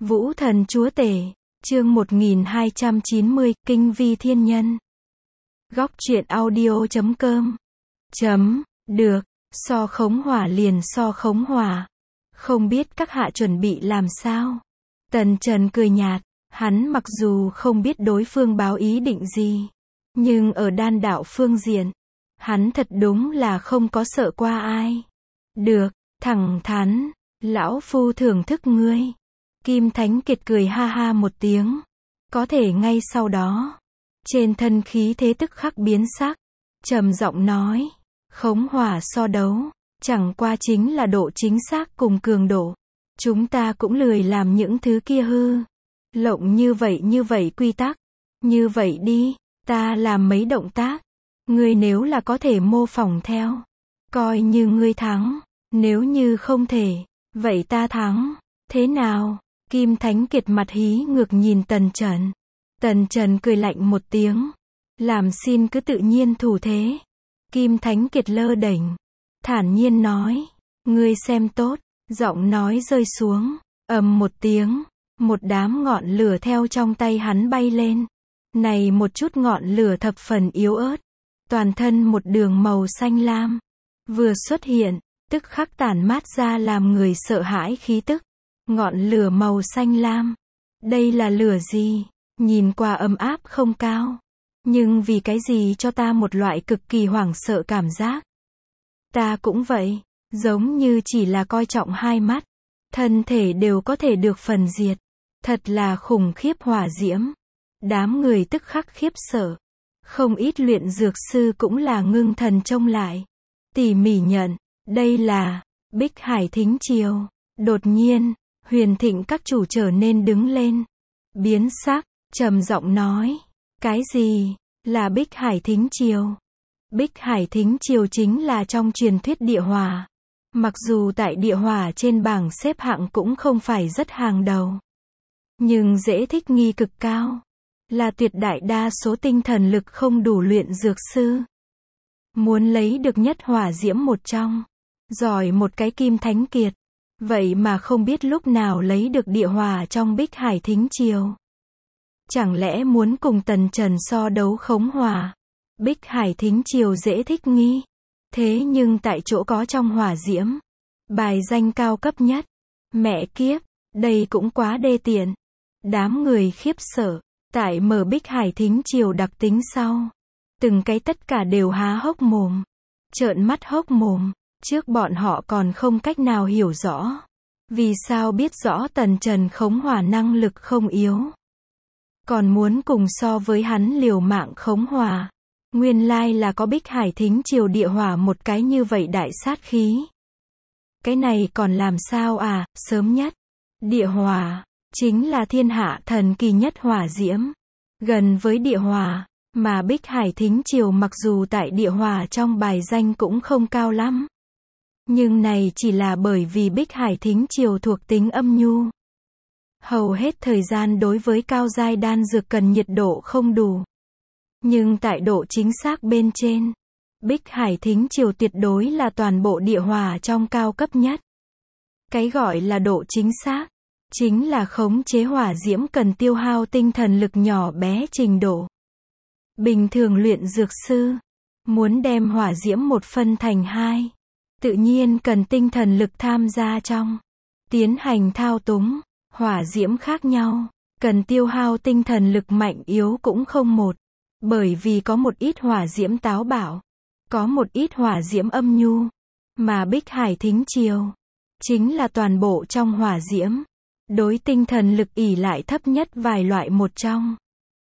Vũ thần chúa tể, chương 1290, Kinh vi thiên nhân. Góc truyện audio.com. Được, so khống hỏa liền so khống hỏa. Không biết các hạ chuẩn bị làm sao? Tần Trần cười nhạt, hắn mặc dù không biết đối phương báo ý định gì, nhưng ở đan đạo phương diện, hắn thật đúng là không có sợ qua ai. Được, thẳng thắn, lão phu thưởng thức ngươi. Kim Thánh Kiệt cười ha ha một tiếng. Có thể ngay sau đó, trên thân khí thế tức khắc biến sắc, trầm giọng nói, khống hỏa so đấu, chẳng qua chính là độ chính xác cùng cường độ. Chúng ta cũng lười làm những thứ kia hư. Lộng như vậy quy tắc. Như vậy đi, ta làm mấy động tác. Ngươi nếu là có thể mô phỏng theo, coi như ngươi thắng. Nếu như không thể, vậy ta thắng. Thế nào? Kim Thánh Kiệt mặt hí ngược nhìn Tần Trần. Tần Trần cười lạnh một tiếng. Làm xin cứ tự nhiên thủ thế. Kim Thánh Kiệt lơ đễnh, thản nhiên nói, ngươi xem tốt. Giọng nói rơi xuống, ầm một tiếng, một đám ngọn lửa theo trong tay hắn bay lên. Này một chút ngọn lửa thập phần yếu ớt, toàn thân một đường màu xanh lam, vừa xuất hiện, tức khắc tản mát ra làm người sợ hãi khí tức. Ngọn lửa màu xanh lam, đây là lửa gì? Nhìn qua ấm áp không cao, nhưng vì cái gì cho ta một loại cực kỳ hoảng sợ cảm giác. Ta cũng vậy. Giống như chỉ là coi trọng hai mắt, thân thể đều có thể được phần diệt. Thật là khủng khiếp hỏa diễm. Đám người tức khắc khiếp sợ. Không ít luyện dược sư cũng là ngưng thần trông lại. Tỉ mỉ nhận, đây là Bích Hải Thính Triều. Đột nhiên, Huyền Thịnh các chủ trở nên đứng lên. Biến sắc, trầm giọng nói, cái gì là Bích Hải Thính Triều? Bích Hải Thính Triều chính là trong truyền thuyết địa hỏa. Mặc dù tại địa hỏa trên bảng xếp hạng cũng không phải rất hàng đầu, nhưng dễ thích nghi cực cao, là tuyệt đại đa số tinh thần lực không đủ luyện dược sư. Muốn lấy được nhất hỏa diễm một trong, giỏi một cái Kim Thánh Kiệt, vậy mà không biết lúc nào lấy được địa hỏa trong Bích Hải Thính Triều. Chẳng lẽ muốn cùng Tần Trần so đấu khống hỏa? Bích Hải Thính Triều dễ thích nghi. Thế nhưng tại chỗ có trong hỏa diễm, bài danh cao cấp nhất. Mẹ kiếp, đây cũng quá đê tiện. Đám người khiếp sợ, tại mở Bích Hải Thính Triều đặc tính sau. Từng cái tất cả đều há hốc mồm, trợn mắt hốc mồm, trước bọn họ còn không cách nào hiểu rõ. Vì sao biết rõ Tần Trần khống hỏa năng lực không yếu, còn muốn cùng so với hắn liều mạng khống hỏa. Nguyên lai là có Bích Hải Thính Triều địa hỏa một cái như vậy đại sát khí. Cái này còn làm sao à? Sớm nhất, địa hỏa chính là thiên hạ thần kỳ nhất hỏa diễm, gần với địa hỏa, mà Bích Hải Thính Triều mặc dù tại địa hỏa trong bài danh cũng không cao lắm, nhưng này chỉ là bởi vì Bích Hải Thính Triều thuộc tính âm nhu. Hầu hết thời gian đối với cao giai đan dược cần nhiệt độ không đủ. Nhưng tại độ chính xác bên trên, Bích Hải Thính Triều tuyệt đối là toàn bộ địa hỏa trong cao cấp nhất. Cái gọi là độ chính xác, chính là khống chế hỏa diễm cần tiêu hao tinh thần lực nhỏ bé trình độ. Bình thường luyện dược sư, muốn đem hỏa diễm một phân thành hai, tự nhiên cần tinh thần lực tham gia trong, tiến hành thao túng. Hỏa diễm khác nhau, cần tiêu hao tinh thần lực mạnh yếu cũng không một. Bởi vì có một ít hỏa diễm táo bạo, có một ít hỏa diễm âm nhu, mà Bích Hải Thính Triều chính là toàn bộ trong hỏa diễm, đối tinh thần lực ỷ lại thấp nhất vài loại một trong.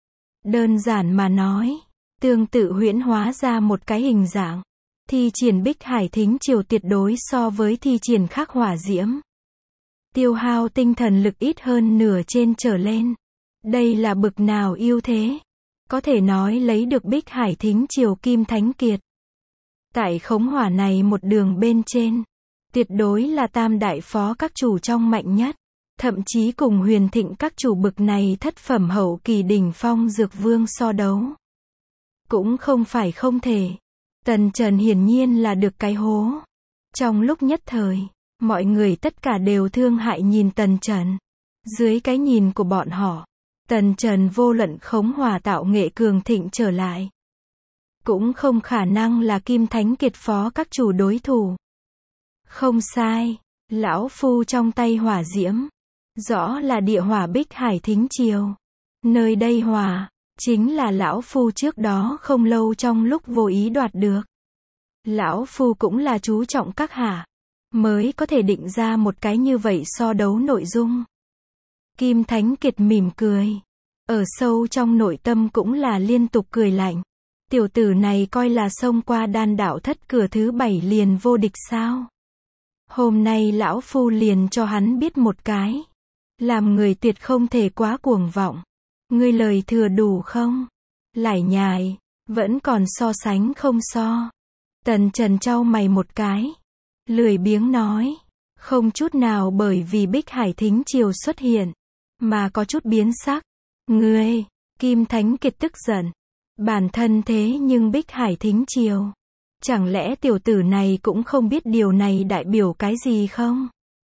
Đơn giản mà nói, tương tự huyễn hóa ra một cái hình dạng, thi triển Bích Hải Thính Triều tuyệt đối so với thi triển khác hỏa diễm, tiêu hao tinh thần lực ít hơn nửa trên trở lên. Đây là bực nào ưu thế? Có thể nói lấy được Bích Hải Thính Triều Kim Thánh Kiệt. Tại khống hỏa này một đường bên trên, tuyệt đối là tam đại phó các chủ trong mạnh nhất. Thậm chí cùng Huyền Thịnh các chủ bực này thất phẩm hậu kỳ đỉnh phong dược vương so đấu. Cũng không phải không thể. Tần Trần hiển nhiên là được cái hố. Trong lúc nhất thời, mọi người tất cả đều thương hại nhìn Tần Trần. Dưới cái nhìn của bọn họ, Tần Trần vô luận khống hỏa tạo nghệ cường thịnh trở lại, cũng không khả năng là Kim Thánh Kiệt phó các chủ đối thủ. Không sai, lão phu trong tay hỏa diễm, rõ là địa hỏa Bích Hải Thính Triều. Nơi đây hỏa, chính là lão phu trước đó không lâu trong lúc vô ý đoạt được. Lão phu cũng là chú trọng các hạ, mới có thể định ra một cái như vậy so đấu nội dung. Kim Thánh Kiệt mỉm cười, ở sâu trong nội tâm cũng là liên tục cười lạnh. Tiểu tử này coi là xông qua đan đạo thất cửa thứ 7 liền vô địch sao? Hôm nay lão phu liền cho hắn biết một cái. Làm người tuyệt không thể quá cuồng vọng. Ngươi lời thừa đủ không? Lải nhải, vẫn còn so sánh không so. Tần Trần trao mày một cái. Lười biếng nói. Không chút nào bởi vì Bích Hải Thính Triều xuất hiện, mà có chút biến sắc. Ngươi, Kim Thánh Kiệt tức giận. Bản thân thế nhưng Bích Hải Thính Triều. Chẳng lẽ tiểu tử này cũng không biết điều này đại biểu cái gì không?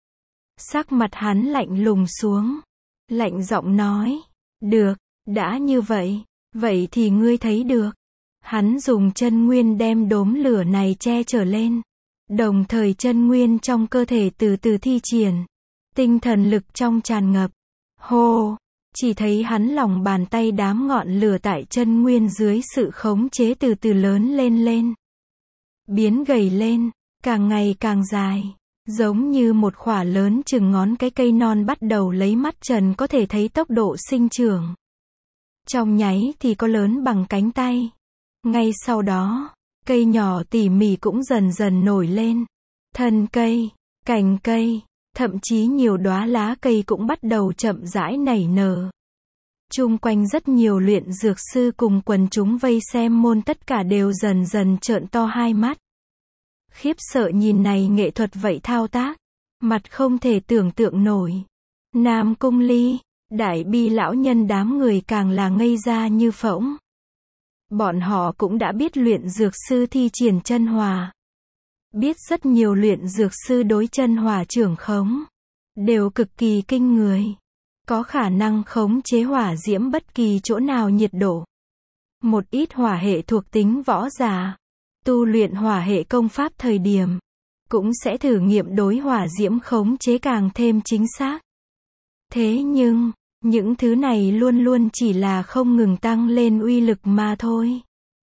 Sắc mặt hắn lạnh lùng xuống. Lạnh giọng nói. Được, đã như vậy, vậy thì ngươi thấy được. Hắn dùng chân nguyên đem đốm lửa này che trở lên. Đồng thời chân nguyên trong cơ thể từ từ thi triển. Tinh thần lực trong tràn ngập. Hô! Chỉ thấy hắn lòng bàn tay đám ngọn lửa tại chân nguyên dưới sự khống chế từ từ lớn lên. Biến gầy lên, càng ngày càng dài. Giống như một khỏa lớn chừng ngón cái cây non bắt đầu lấy mắt trần có thể thấy tốc độ sinh trưởng. Trong nháy thì có lớn bằng cánh tay. Ngay sau đó, cây nhỏ tỉ mỉ cũng dần dần nổi lên. Thân cây, cành cây, thậm chí nhiều đóa lá cây cũng bắt đầu chậm rãi nảy nở. Chung quanh rất nhiều luyện dược sư cùng quần chúng vây xem môn tất cả đều dần dần trợn to hai mắt. Khiếp sợ nhìn này nghệ thuật vậy thao tác. Mặt không thể tưởng tượng nổi. Nam Cung Ly, Đại Bi lão nhân đám người càng là ngây ra như phỗng. Bọn họ cũng đã biết luyện dược sư thi triển chân hỏa. Biết rất nhiều luyện dược sư đối chân hỏa trưởng khống. Đều cực kỳ kinh người. Có khả năng khống chế hỏa diễm bất kỳ chỗ nào nhiệt độ. Một ít hỏa hệ thuộc tính võ giả, tu luyện hỏa hệ công pháp thời điểm, cũng sẽ thử nghiệm đối hỏa diễm khống chế càng thêm chính xác. Thế nhưng, những thứ này luôn luôn chỉ là không ngừng tăng lên uy lực mà thôi.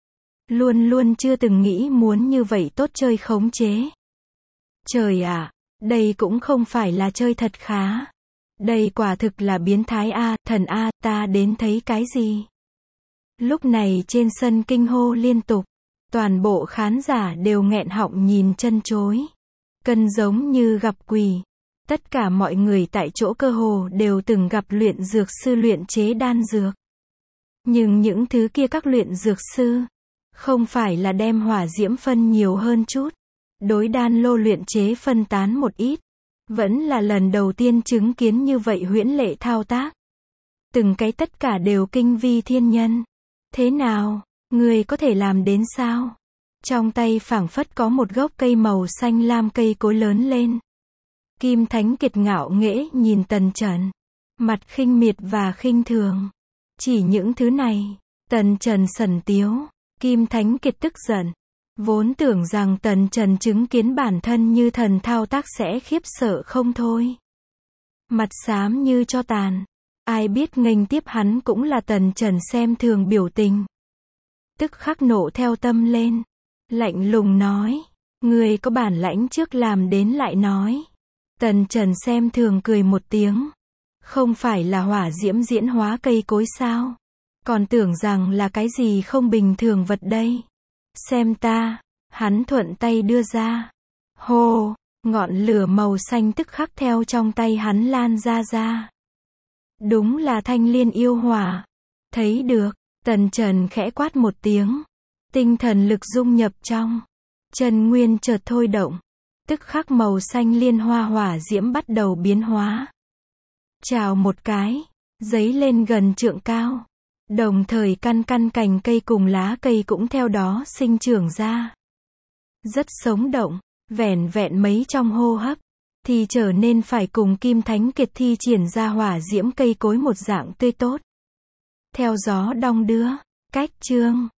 Luôn luôn chưa từng nghĩ muốn như vậy tốt chơi khống chế. Trời ạ, đây cũng không phải là chơi thật khá. Đây quả thực là biến thái a, thần a, ta đến thấy cái gì? Lúc này trên sân kinh hô liên tục. Toàn bộ khán giả đều nghẹn họng nhìn chân chối. Cân giống như gặp quỷ. Tất cả mọi người tại chỗ cơ hồ đều từng gặp luyện dược sư luyện chế đan dược. Nhưng những thứ kia các luyện dược sư, không phải là đem hỏa diễm phân nhiều hơn chút. Đối đan lô luyện chế phân tán một ít. Vẫn là lần đầu tiên chứng kiến như vậy huyễn lệ thao tác. Từng cái tất cả đều kinh vi thiên nhân. Thế nào, người có thể làm đến sao? Trong tay phảng phất có một gốc cây màu xanh lam cây cối lớn lên. Kim Thánh Kiệt ngạo nghễ nhìn Tần Trần. Mặt khinh miệt và khinh thường. Chỉ những thứ này, Tần Trần sẩn tiếu. Kim Thánh Kiệt tức giận. Vốn tưởng rằng Tần Trần chứng kiến bản thân như thần thao tác sẽ khiếp sợ không thôi. Mặt xám như tro tàn. Ai biết nghênh tiếp hắn cũng là Tần Trần xem thường biểu tình. Tức khắc nộ theo tâm lên. Lạnh lùng nói. Người có bản lãnh trước làm đến lại nói. Tần Trần xem thường cười một tiếng. Không phải là hỏa diễm diễn hóa cây cối sao? Còn tưởng rằng là cái gì không bình thường vật đây. Xem ta. Hắn thuận tay đưa ra. Hô, ngọn lửa màu xanh tức khắc theo trong tay hắn lan ra. Đúng là thanh liên yêu hỏa. Thấy được, Tần Trần khẽ quát một tiếng. Tinh thần lực dung nhập trong. Chân nguyên chợt thôi động. Tức khắc màu xanh liên hoa hỏa diễm bắt đầu biến hóa. Chào một cái, giấy lên gần trượng cao. Đồng thời căn cành cây cùng lá cây cũng theo đó sinh trưởng ra. Rất sống động, vẻn vẹn mấy trong hô hấp. thì trở nên phải cùng Kim Thánh Kiệt thi triển ra hỏa diễm cây cối một dạng tươi tốt. Theo gió đong đưa. Cách chương